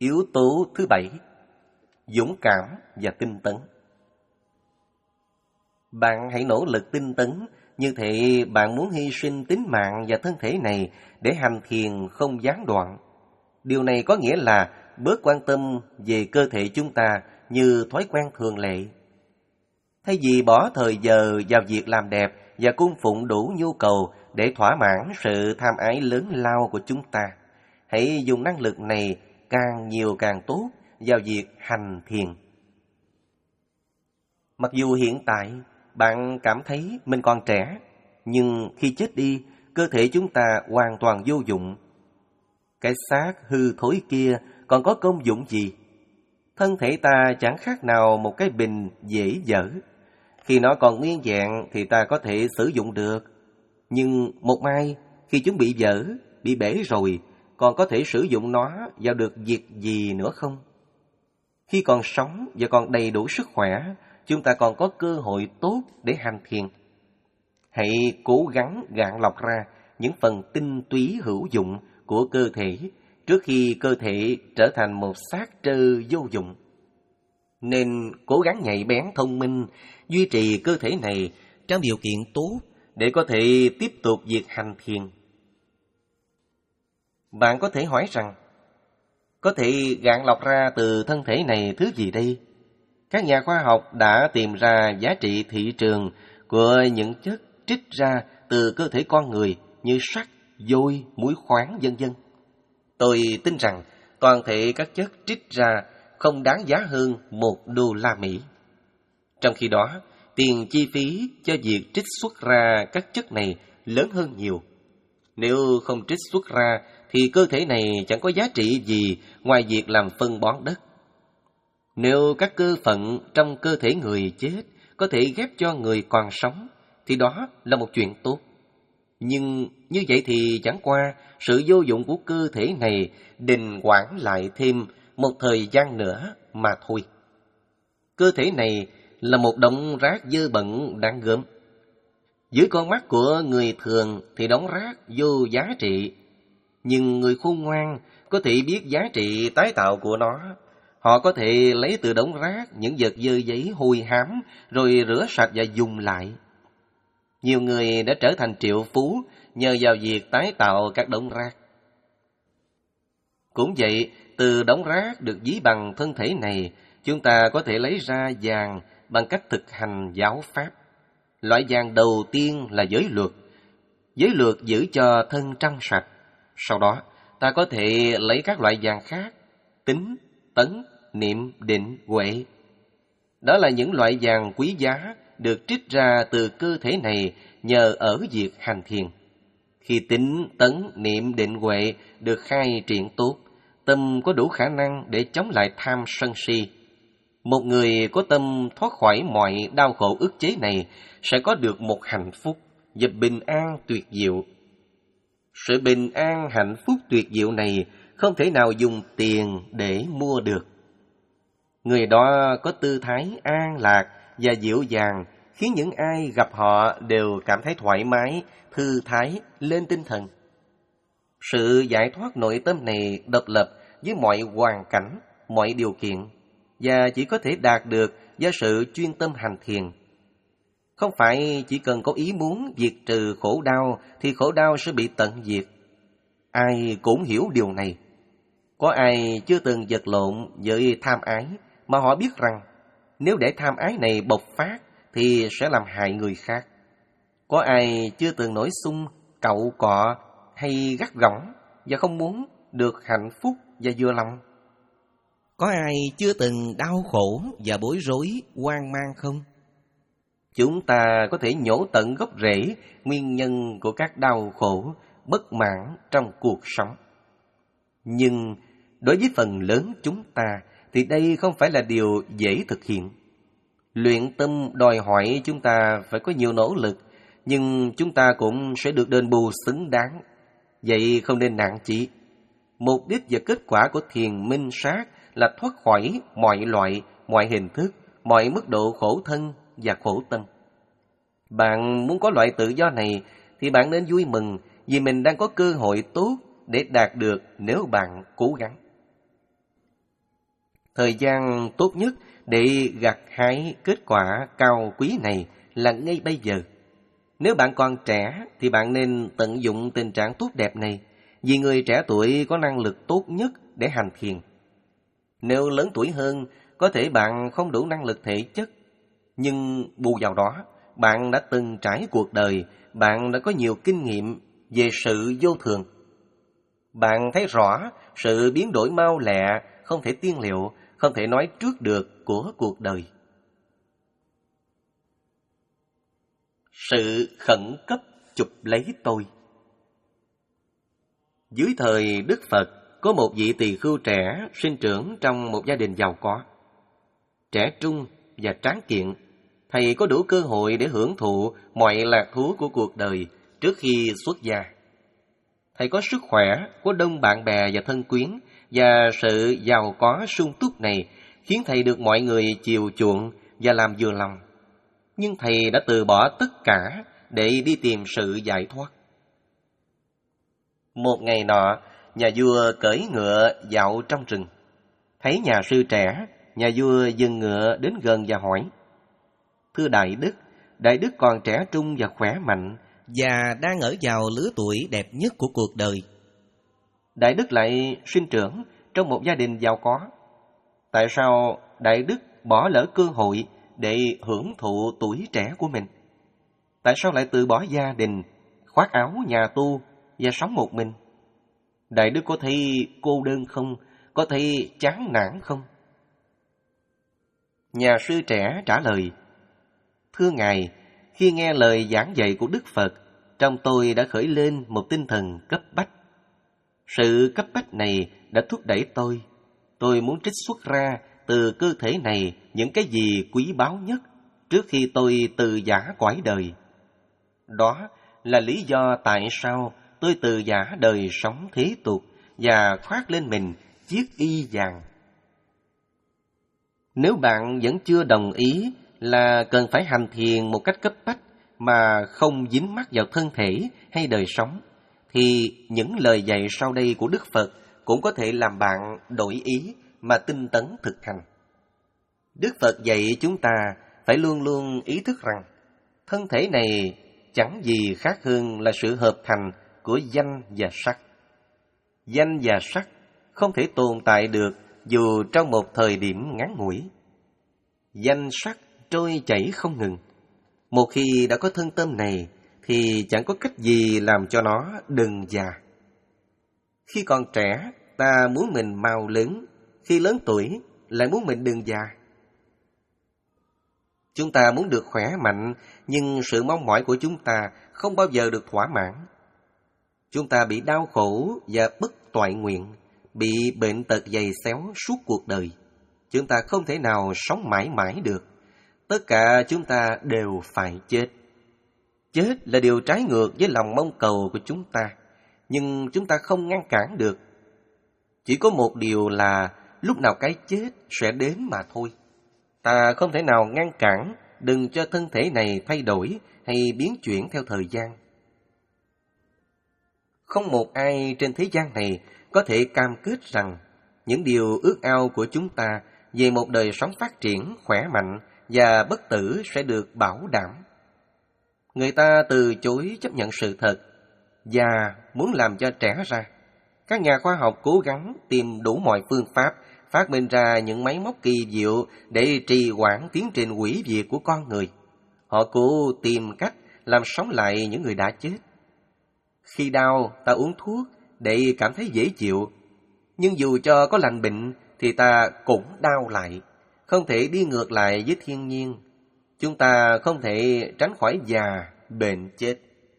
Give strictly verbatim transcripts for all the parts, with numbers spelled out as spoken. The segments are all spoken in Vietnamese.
Yếu tố thứ bảy, dũng cảm và tinh tấn. Bạn hãy nỗ lực tinh tấn, như thể bạn muốn hy sinh tính mạng và thân thể này để hành thiền không gián đoạn. Điều này có nghĩa là bớt quan tâm về cơ thể chúng ta như thói quen thường lệ. Thay vì bỏ thời giờ vào việc làm đẹp và cung phụng đủ nhu cầu để thỏa mãn sự tham ái lớn lao của chúng ta, hãy dùng năng lực này càng nhiều càng tốt vào việc hành thiền. Mặc dù hiện tại bạn cảm thấy mình còn trẻ, nhưng khi chết đi, cơ thể chúng ta hoàn toàn vô dụng. Cái xác hư thối kia còn có công dụng gì? Thân thể ta chẳng khác nào một cái bình dễ dở. Khi nó còn nguyên vẹn thì ta có thể sử dụng được. Nhưng một mai, khi chúng bị dở, bị bể rồi, còn có thể sử dụng nó vào được việc gì nữa không? Khi còn sống và còn đầy đủ sức khỏe, chúng ta còn có cơ hội tốt để hành thiền. Hãy cố gắng gạn lọc ra những phần tinh túy hữu dụng của cơ thể trước khi cơ thể trở thành một xác trơ vô dụng. Nên cố gắng nhạy bén thông minh, duy trì cơ thể này trong điều kiện tốt để có thể tiếp tục việc hành thiền. Bạn có thể hỏi rằng, có thể gạn lọc ra từ thân thể này thứ gì đây? Các nhà khoa học đã tìm ra giá trị thị trường của những chất trích ra từ cơ thể con người như sắt, vôi, muối khoáng, vân vân. Tôi tin rằng toàn thể các chất trích ra không đáng giá hơn một đô la Mỹ. Trong khi đó, tiền chi phí cho việc trích xuất ra các chất này lớn hơn nhiều. Nếu không trích xuất ra thì cơ thể này chẳng có giá trị gì ngoài việc làm phân bón đất. Nếu các cơ phận trong cơ thể người chết có thể ghép cho người còn sống, thì đó là một chuyện tốt. Nhưng như vậy thì chẳng qua sự vô dụng của cơ thể này đình hoãn lại thêm một thời gian nữa mà thôi. Cơ thể này là một đống rác dơ bẩn đáng gớm. Dưới con mắt của người thường thì đống rác vô giá trị, nhưng người khôn ngoan có thể biết giá trị tái tạo của nó. Họ có thể lấy từ đống rác những vật dơ giấy hôi hám rồi rửa sạch và dùng lại. Nhiều người đã trở thành triệu phú nhờ vào việc tái tạo các đống rác. Cũng vậy, từ đống rác được ví bằng thân thể này, chúng ta có thể lấy ra vàng bằng cách thực hành giáo pháp. Loại vàng đầu tiên là giới luật. Giới luật giữ cho thân trong sạch. Sau đó, ta có thể lấy các loại vàng khác, tín, tấn, niệm, định, huệ. Đó là những loại vàng quý giá được trích ra từ cơ thể này nhờ ở việc hành thiền. Khi tín, tấn, niệm, định, huệ được khai triển tốt, tâm có đủ khả năng để chống lại tham sân si. Một người có tâm thoát khỏi mọi đau khổ ức chế này sẽ có được một hạnh phúc và bình an tuyệt diệu. Sự bình an hạnh phúc tuyệt diệu này không thể nào dùng tiền để mua được. Người đó có tư thái an lạc và dịu dàng, khiến những ai gặp họ đều cảm thấy thoải mái, thư thái, lên tinh thần. Sự giải thoát nội tâm này độc lập với mọi hoàn cảnh, mọi điều kiện, và chỉ có thể đạt được do sự chuyên tâm hành thiền. Không phải chỉ cần có ý muốn diệt trừ khổ đau thì khổ đau sẽ bị tận diệt. Ai cũng hiểu điều này. Có ai chưa từng vật lộn với tham ái mà họ biết rằng nếu để tham ái này bộc phát thì sẽ làm hại người khác. Có ai chưa từng nổi xung, cậu cọ hay gắt gỏng và không muốn được hạnh phúc và vừa lòng? Có ai chưa từng đau khổ và bối rối, hoang mang không? Chúng ta có thể nhổ tận gốc rễ nguyên nhân của các đau khổ, bất mãn trong cuộc sống. Nhưng đối với phần lớn chúng ta thì đây không phải là điều dễ thực hiện. Luyện tâm đòi hỏi chúng ta phải có nhiều nỗ lực, nhưng chúng ta cũng sẽ được đền bù xứng đáng. Vậy không nên nản chí. Mục đích và kết quả của thiền minh sát là thoát khỏi mọi loại, mọi hình thức, mọi mức độ khổ thân và khổ tâm. Bạn muốn có loại tự do này thì bạn nên vui mừng vì mình đang có cơ hội tốt để đạt được nếu bạn cố gắng. Thời gian tốt nhất để gặt hái kết quả cao quý này là ngay bây giờ. Nếu bạn còn trẻ thì bạn nên tận dụng tình trạng tốt đẹp này, vì người trẻ tuổi có năng lực tốt nhất để hành thiền. Nếu lớn tuổi hơn, có thể bạn không đủ năng lực thể chất, nhưng bù vào đó, bạn đã từng trải cuộc đời, bạn đã có nhiều kinh nghiệm về sự vô thường. Bạn thấy rõ sự biến đổi mau lẹ, không thể tiên liệu, không thể nói trước được của cuộc đời. Sự khẩn cấp chụp lấy tôi. Dưới thời Đức Phật, có một vị tỳ khưu trẻ sinh trưởng trong một gia đình giàu có. Trẻ trung và tráng kiện, thầy có đủ cơ hội để hưởng thụ mọi lạc thú của cuộc đời trước khi xuất gia. Thầy có sức khỏe, có đông bạn bè và thân quyến, và sự giàu có sung túc này khiến thầy được mọi người chiều chuộng và làm vừa lòng. Nhưng thầy đã từ bỏ tất cả để đi tìm sự giải thoát. Một ngày nọ, nhà vua cưỡi ngựa dạo trong rừng. Thấy nhà sư trẻ, nhà vua dừng ngựa đến gần và hỏi: "Thưa Đại Đức, Đại Đức còn trẻ trung và khỏe mạnh, và đang ở vào lứa tuổi đẹp nhất của cuộc đời. Đại Đức lại sinh trưởng trong một gia đình giàu có. Tại sao Đại Đức bỏ lỡ cơ hội để hưởng thụ tuổi trẻ của mình? Tại sao lại từ bỏ gia đình, khoác áo nhà tu và sống một mình? Đại Đức có thấy cô đơn không? Có thấy chán nản không?" Nhà sư trẻ trả lời: "Thưa Ngài, khi nghe lời giảng dạy của Đức Phật, trong tôi đã khởi lên một tinh thần cấp bách. Sự cấp bách này đã thúc đẩy tôi. Tôi muốn trích xuất ra từ cơ thể này những cái gì quý báu nhất trước khi tôi từ giã cõi đời. Đó là lý do tại sao tôi từ giã đời sống thế tục và khoác lên mình chiếc y vàng." Nếu bạn vẫn chưa đồng ý là cần phải hành thiền một cách cấp bách mà không dính mắc vào thân thể hay đời sống, thì những lời dạy sau đây của Đức Phật cũng có thể làm bạn đổi ý mà tinh tấn thực hành. Đức Phật dạy chúng ta phải luôn luôn ý thức rằng thân thể này chẳng gì khác hơn là sự hợp thành của danh và sắc. Danh và sắc không thể tồn tại được dù trong một thời điểm ngắn ngủi. Danh sắc trôi chảy không ngừng. Một khi đã có thân tâm này thì chẳng có cách gì làm cho nó đừng già. Khi còn trẻ, ta muốn mình mau lớn, khi lớn tuổi lại muốn mình đừng già. Chúng ta muốn được khỏe mạnh, nhưng sự mong mỏi của chúng ta không bao giờ được thỏa mãn. Chúng ta bị đau khổ và bất toại nguyện, bị bệnh tật dày xéo suốt cuộc đời. Chúng ta không thể nào sống mãi mãi được. Tất cả chúng ta đều phải chết. Chết là điều trái ngược với lòng mong cầu của chúng ta, nhưng chúng ta không ngăn cản được. Chỉ có một điều là lúc nào cái chết sẽ đến mà thôi. Ta không thể nào ngăn cản đừng cho thân thể này thay đổi hay biến chuyển theo thời gian. Không một ai trên thế gian này có thể cam kết rằng những điều ước ao của chúng ta về một đời sống phát triển, khỏe mạnh và bất tử sẽ được bảo đảm. Người ta từ chối chấp nhận sự thật và muốn làm cho trẻ ra. Các nhà khoa học cố gắng tìm đủ mọi phương pháp, phát minh ra những máy móc kỳ diệu để trì hoãn tiến trình hủy diệt của con người. Họ cố tìm cách làm sống lại những người đã chết. Khi đau, ta uống thuốc để cảm thấy dễ chịu. Nhưng dù cho có lành bệnh thì ta cũng đau lại, không thể đi ngược lại với thiên nhiên. Chúng ta không thể tránh khỏi già, bệnh, chết.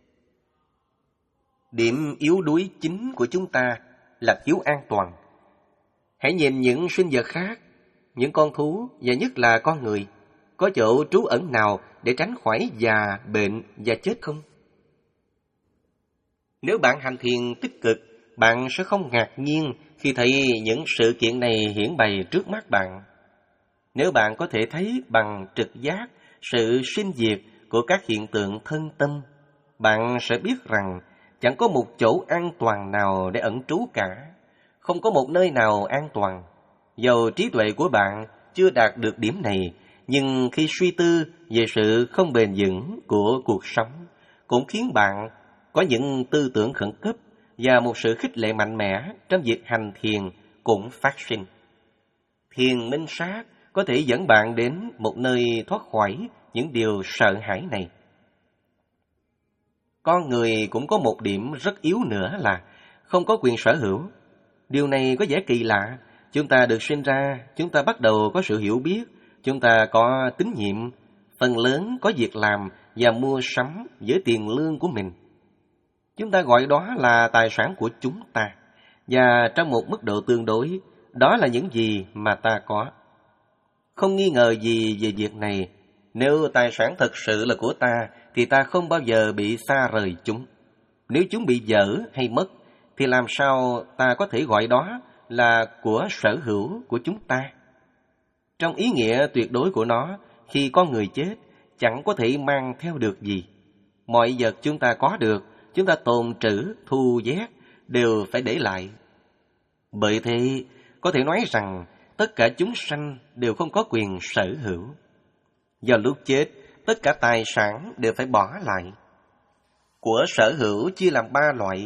Điểm yếu đuối chính của chúng ta là thiếu an toàn. Hãy nhìn những sinh vật khác, những con thú và nhất là con người. Có chỗ trú ẩn nào để tránh khỏi già, bệnh và chết không? Nếu bạn hành thiền tích cực, bạn sẽ không ngạc nhiên khi thấy những sự kiện này hiển bày trước mắt bạn. Nếu bạn có thể thấy bằng trực giác sự sinh diệt của các hiện tượng thân tâm, bạn sẽ biết rằng chẳng có một chỗ an toàn nào để ẩn trú cả. Không có một nơi nào an toàn. Dầu trí tuệ của bạn chưa đạt được điểm này, nhưng khi suy tư về sự không bền vững của cuộc sống, cũng khiến bạn có những tư tưởng khẩn cấp và một sự khích lệ mạnh mẽ trong việc hành thiền cũng phát sinh. Thiền minh sát có thể dẫn bạn đến một nơi thoát khỏi những điều sợ hãi này. Con người cũng có một điểm rất yếu nữa là không có quyền sở hữu. Điều này có vẻ kỳ lạ. Chúng ta được sinh ra, chúng ta bắt đầu có sự hiểu biết, chúng ta có tín nhiệm, phần lớn có việc làm và mua sắm với tiền lương của mình. Chúng ta gọi đó là tài sản của chúng ta, và trong một mức độ tương đối, đó là những gì mà ta có. Không nghi ngờ gì về việc này, nếu tài sản thật sự là của ta, thì ta không bao giờ bị xa rời chúng. Nếu chúng bị dở hay mất, thì làm sao ta có thể gọi đó là của sở hữu của chúng ta? Trong ý nghĩa tuyệt đối của nó, khi con người chết, chẳng có thể mang theo được gì. Mọi vật chúng ta có được, chúng ta tồn trữ, thu vét, đều phải để lại. Bởi thế, có thể nói rằng tất cả chúng sanh đều không có quyền sở hữu. Do lúc chết, tất cả tài sản đều phải bỏ lại. Của sở hữu chia làm ba loại.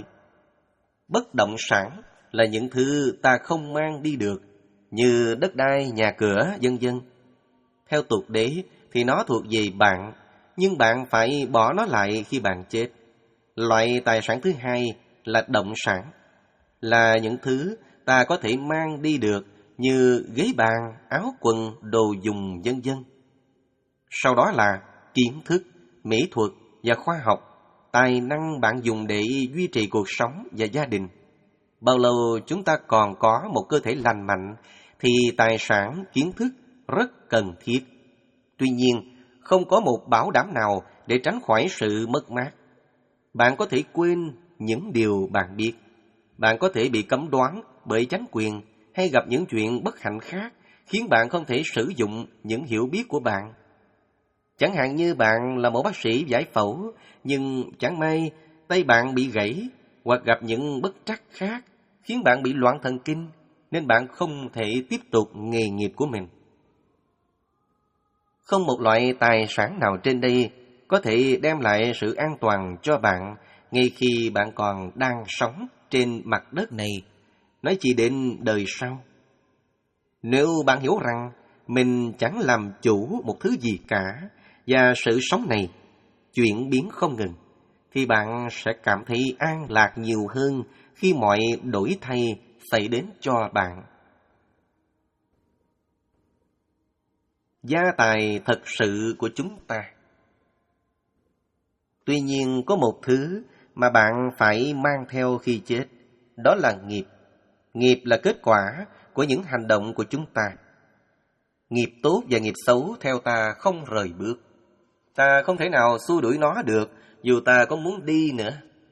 Bất động sản là những thứ ta không mang đi được, như đất đai, nhà cửa, vân vân. Theo tục đế thì nó thuộc về bạn, nhưng bạn phải bỏ nó lại khi bạn chết. Loại tài sản thứ hai là động sản, là những thứ ta có thể mang đi được, như ghế bàn, áo quần, đồ dùng, vân vân. Sau đó là kiến thức, mỹ thuật và khoa học, tài năng bạn dùng để duy trì cuộc sống và gia đình. Bao lâu chúng ta còn có một cơ thể lành mạnh thì tài sản, kiến thức rất cần thiết. Tuy nhiên, không có một bảo đảm nào để tránh khỏi sự mất mát. Bạn có thể quên những điều bạn biết. Bạn có thể bị cấm đoán bởi chánh quyền hay gặp những chuyện bất hạnh khác khiến bạn không thể sử dụng những hiểu biết của bạn. Chẳng hạn như bạn là một bác sĩ giải phẫu, nhưng chẳng may tay bạn bị gãy hoặc gặp những bất trắc khác khiến bạn bị loạn thần kinh, nên bạn không thể tiếp tục nghề nghiệp của mình. Không một loại tài sản nào trên đây có thể đem lại sự an toàn cho bạn ngay khi bạn còn đang sống trên mặt đất này, nói chỉ đến đời sau. Nếu bạn hiểu rằng mình chẳng làm chủ một thứ gì cả và sự sống này chuyển biến không ngừng, thì bạn sẽ cảm thấy an lạc nhiều hơn khi mọi đổi thay xảy đến cho bạn. Gia tài thật sự của chúng ta. Tuy nhiên có một thứ mà bạn phải mang theo khi chết, đó là nghiệp. Nghiệp là kết quả của những hành động của chúng ta. Nghiệp tốt và nghiệp xấu theo ta không rời bước. Ta không thể nào xua đuổi nó được, dù ta có muốn đi nữa.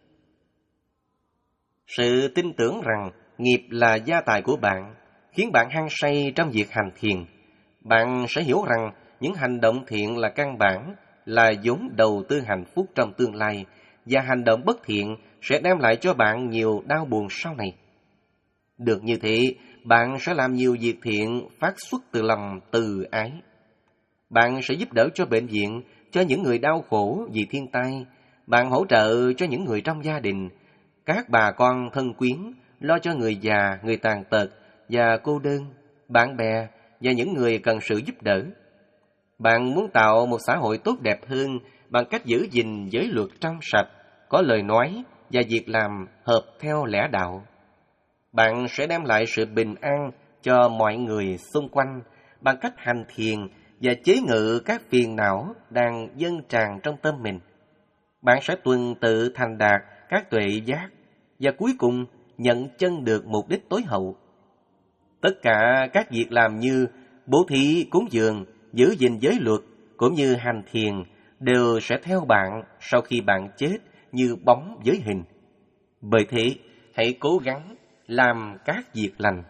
Sự tin tưởng rằng nghiệp là gia tài của bạn khiến bạn hăng say trong việc hành thiền. Bạn sẽ hiểu rằng những hành động thiện là căn bản, là vốn đầu tư hạnh phúc trong tương lai, và hành động bất thiện sẽ đem lại cho bạn nhiều đau buồn sau này. Được như thế, bạn sẽ làm nhiều việc thiện phát xuất từ lòng từ ái. Bạn sẽ giúp đỡ cho bệnh viện, cho những người đau khổ vì thiên tai. Bạn hỗ trợ cho những người trong gia đình, các bà con thân quyến, lo cho người già, người tàn tật và cô đơn, bạn bè và những người cần sự giúp đỡ. Bạn muốn tạo một xã hội tốt đẹp hơn bằng cách giữ gìn giới luật trong sạch, có lời nói và việc làm hợp theo lẽ đạo. Bạn sẽ đem lại sự bình an cho mọi người xung quanh bằng cách hành thiền và chế ngự các phiền não đang dâng tràn trong tâm mình. Bạn sẽ tuần tự thành đạt các tuệ giác và cuối cùng nhận chân được mục đích tối hậu. Tất cả các việc làm như bố thí, cúng dường, giữ gìn giới luật cũng như hành thiền đều sẽ theo bạn sau khi bạn chết như bóng với hình. Bởi thế, hãy cố gắng làm các việc lành.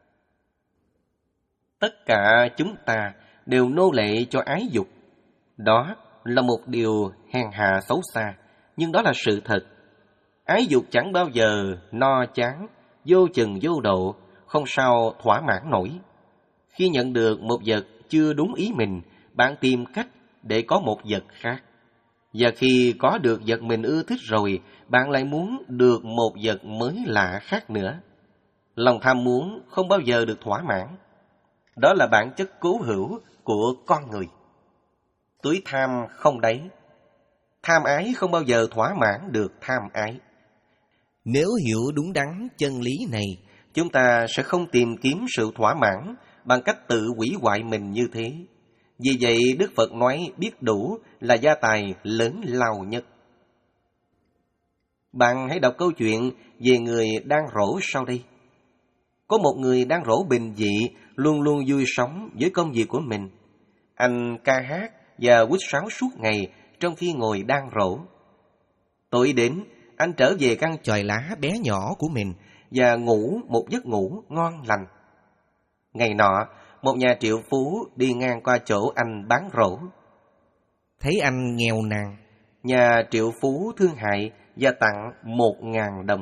Tất cả chúng ta đều nô lệ cho ái dục. Đó là một điều hèn hạ xấu xa, nhưng đó là sự thật. Ái dục chẳng bao giờ no chán, vô chừng vô độ, không sao thỏa mãn nổi. Khi nhận được một vật chưa đúng ý mình, bạn tìm cách để có một vật khác. Và khi có được vật mình ưa thích rồi, bạn lại muốn được một vật mới lạ khác nữa. Lòng tham muốn không bao giờ được thỏa mãn. Đó là bản chất cố hữu của con người. Túi tham không đáy. Tham ái không bao giờ thỏa mãn được tham ái. Nếu hiểu đúng đắn chân lý này, chúng ta sẽ không tìm kiếm sự thỏa mãn bằng cách tự hủy hoại mình như thế. Vì vậy, Đức Phật nói biết đủ là gia tài lớn lao nhất. Bạn hãy đọc câu chuyện về người đang rỗ sau đây. Có một người đang rỗ bình dị, luôn luôn vui sống với công việc của mình. Anh ca hát và huýt sáo suốt ngày trong khi ngồi đang rỗ. Tối đến, anh trở về căn chòi lá bé nhỏ của mình và ngủ một giấc ngủ ngon lành. Ngày nọ, một nhà triệu phú đi ngang qua chỗ anh bán rổ. Thấy anh nghèo nàn, nhà triệu phú thương hại và tặng một ngàn đồng.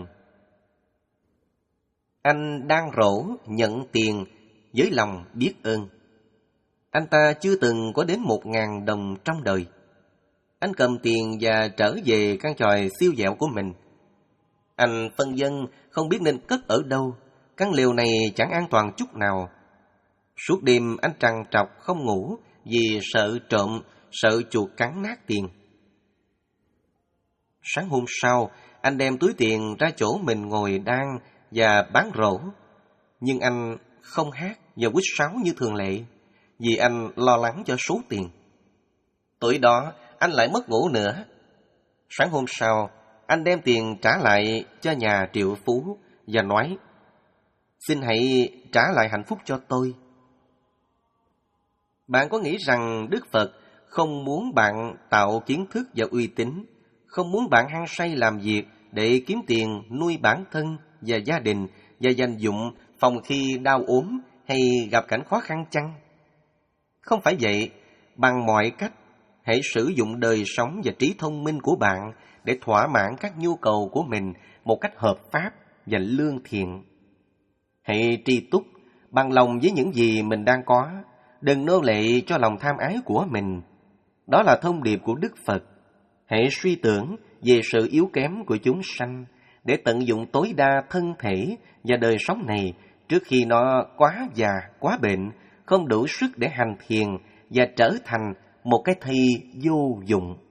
Anh đang rổ nhận tiền với lòng biết ơn. Anh ta chưa từng có đến một ngàn đồng trong đời. Anh cầm tiền và trở về căn chòi siêu vẹo của mình. Anh phân vân không biết nên cất ở đâu. Căn lều này chẳng an toàn chút nào. Suốt đêm anh trằn trọc không ngủ vì sợ trộm, sợ chuột cắn nát tiền. Sáng hôm sau, anh đem túi tiền ra chỗ mình ngồi đang và bán rổ. Nhưng anh không hát và huýt sáo như thường lệ, vì anh lo lắng cho số tiền. Tối đó, anh lại mất ngủ nữa. Sáng hôm sau, anh đem tiền trả lại cho nhà triệu phú và nói: "Xin hãy trả lại hạnh phúc cho tôi." Bạn có nghĩ rằng Đức Phật không muốn bạn tạo kiến thức và uy tín, không muốn bạn hăng say làm việc để kiếm tiền nuôi bản thân và gia đình và dành dụm phòng khi đau ốm hay gặp cảnh khó khăn chăng? Không phải vậy. Bằng mọi cách, hãy sử dụng đời sống và trí thông minh của bạn để thỏa mãn các nhu cầu của mình một cách hợp pháp và lương thiện. Hãy tri túc bằng lòng với những gì mình đang có, đừng nô lệ cho lòng tham ái của mình. Đó là thông điệp của Đức Phật. Hãy suy tưởng về sự yếu kém của chúng sanh để tận dụng tối đa thân thể và đời sống này trước khi nó quá già, quá bệnh, không đủ sức để hành thiền và trở thành một cái thi vô dụng.